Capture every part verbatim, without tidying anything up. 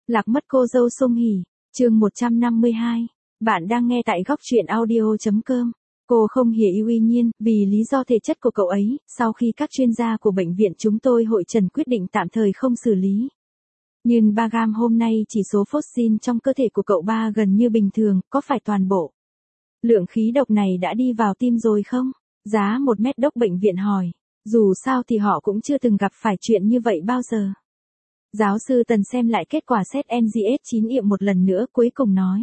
Lạc mất cô dâu Song Hỷ, chương một trăm năm mươi hai. Bạn đang nghe tại góc truyện audio chấm com. Cô không hiểu Uy Nhiên, vì lý do thể chất của cậu ấy, sau khi các chuyên gia của bệnh viện chúng tôi hội trần quyết định tạm thời không xử lý. Nhưng ba gam hôm nay chỉ số phosphine trong cơ thể của cậu ba gần như bình thường, có phải toàn bộ lượng khí độc này đã đi vào tim rồi không? Giá một mét đốc bệnh viện hỏi. Dù sao thì họ cũng chưa từng gặp phải chuyện như vậy bao giờ. Giáo sư Tần xem lại kết quả xét en giê ét chín nghiệm một lần nữa cuối cùng nói.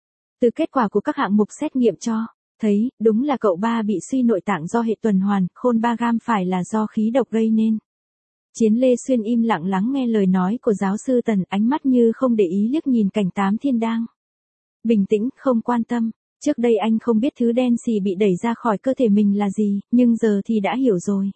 Từ kết quả của các hạng mục xét nghiệm cho thấy, đúng là cậu ba bị suy nội tạng do hệ tuần hoàn, khôn ba gam phải là do khí độc gây nên. Chiến Lê Xuyên im lặng lắng nghe lời nói của giáo sư Tần, ánh mắt như không để ý liếc nhìn cảnh Tám Thiên đang bình tĩnh, không quan tâm. Trước đây anh không biết thứ đen xì bị đẩy ra khỏi cơ thể mình là gì, nhưng giờ thì đã hiểu rồi.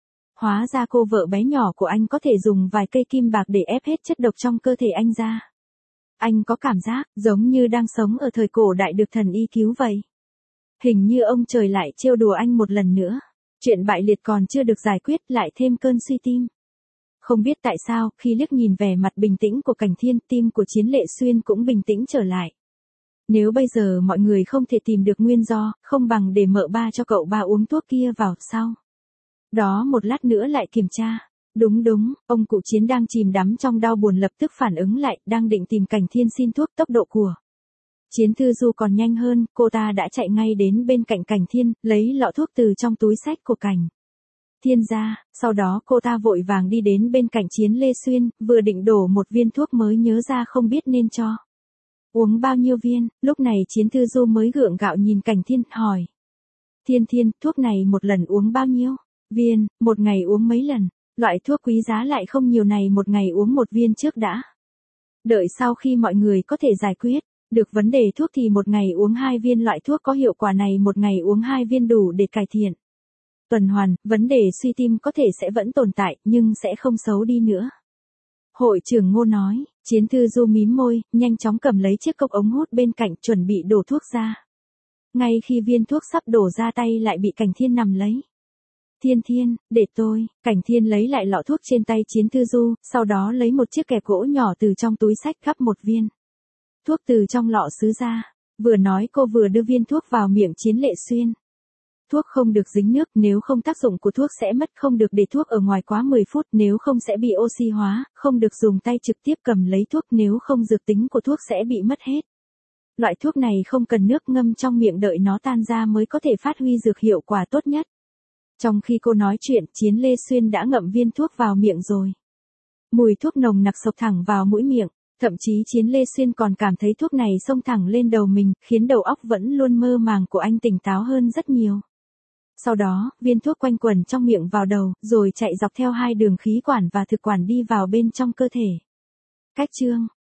Hóa ra cô vợ bé nhỏ của anh có thể dùng vài cây kim bạc để ép hết chất độc trong cơ thể anh ra. Anh có cảm giác giống như đang sống ở thời cổ đại được thần y cứu vậy. Hình như ông trời lại trêu đùa anh một lần nữa. Chuyện bại liệt còn chưa được giải quyết lại thêm cơn suy tim. Không biết tại sao, khi liếc nhìn vẻ mặt bình tĩnh của Cảnh Thiên, tim của Chiến Lệ Xuyên cũng bình tĩnh trở lại. Nếu bây giờ mọi người không thể tìm được nguyên do, không bằng để mợ ba cho cậu ba uống thuốc kia vào sau. Đó một lát nữa lại kiểm tra. Đúng đúng, ông cụ Chiến đang chìm đắm trong đau buồn lập tức phản ứng lại, đang định tìm Cảnh Thiên xin thuốc. Tốc độ của Chiến Thư Du còn nhanh hơn, cô ta đã chạy ngay đến bên cạnh Cảnh Thiên, lấy lọ thuốc từ trong túi xách của Cảnh Thiên ra, sau đó cô ta vội vàng đi đến bên cạnh Chiến Lê Xuyên, vừa định đổ một viên thuốc mới nhớ ra không biết nên cho uống bao nhiêu viên, lúc này Chiến Thư Du mới gượng gạo nhìn Cảnh Thiên, hỏi. Thiên Thiên, thuốc này một lần uống bao nhiêu viên, một ngày uống mấy lần, loại thuốc quý giá lại không nhiều này một ngày uống một viên trước đã. Đợi sau khi mọi người có thể giải quyết được vấn đề thuốc thì một ngày uống hai viên loại thuốc có hiệu quả này một ngày uống hai viên đủ để cải thiện tuần hoàn, vấn đề suy tim có thể sẽ vẫn tồn tại nhưng sẽ không xấu đi nữa. Hội trưởng Ngô nói, Chiến Thư Du mím môi, nhanh chóng cầm lấy chiếc cốc ống hút bên cạnh chuẩn bị đổ thuốc ra. Ngay khi viên thuốc sắp đổ ra tay lại bị Cảnh Thiên nắm lấy. Thiên Thiên, để tôi, Cảnh Thiên lấy lại lọ thuốc trên tay Chiến Thư Du, sau đó lấy một chiếc kẹp gỗ nhỏ từ trong túi xách gắp một viên thuốc từ trong lọ sứ ra. Vừa nói cô vừa đưa viên thuốc vào miệng Chiến Lệ Xuyên. Thuốc không được dính nước, nếu không tác dụng của thuốc sẽ mất, không được để thuốc ở ngoài quá mười phút, nếu không sẽ bị oxy hóa, không được dùng tay trực tiếp cầm lấy thuốc, nếu không dược tính của thuốc sẽ bị mất hết. Loại thuốc này không cần nước, ngâm trong miệng đợi nó tan ra mới có thể phát huy dược hiệu quả tốt nhất. Trong khi cô nói chuyện, Chiến Lê Xuyên đã ngậm viên thuốc vào miệng rồi. Mùi thuốc nồng nặc xộc thẳng vào mũi miệng, thậm chí Chiến Lê Xuyên còn cảm thấy thuốc này xông thẳng lên đầu mình, khiến đầu óc vẫn luôn mơ màng của anh tỉnh táo hơn rất nhiều. Sau đó, viên thuốc quanh quẩn trong miệng vào đầu, rồi chạy dọc theo hai đường khí quản và thực quản đi vào bên trong cơ thể. Cách chương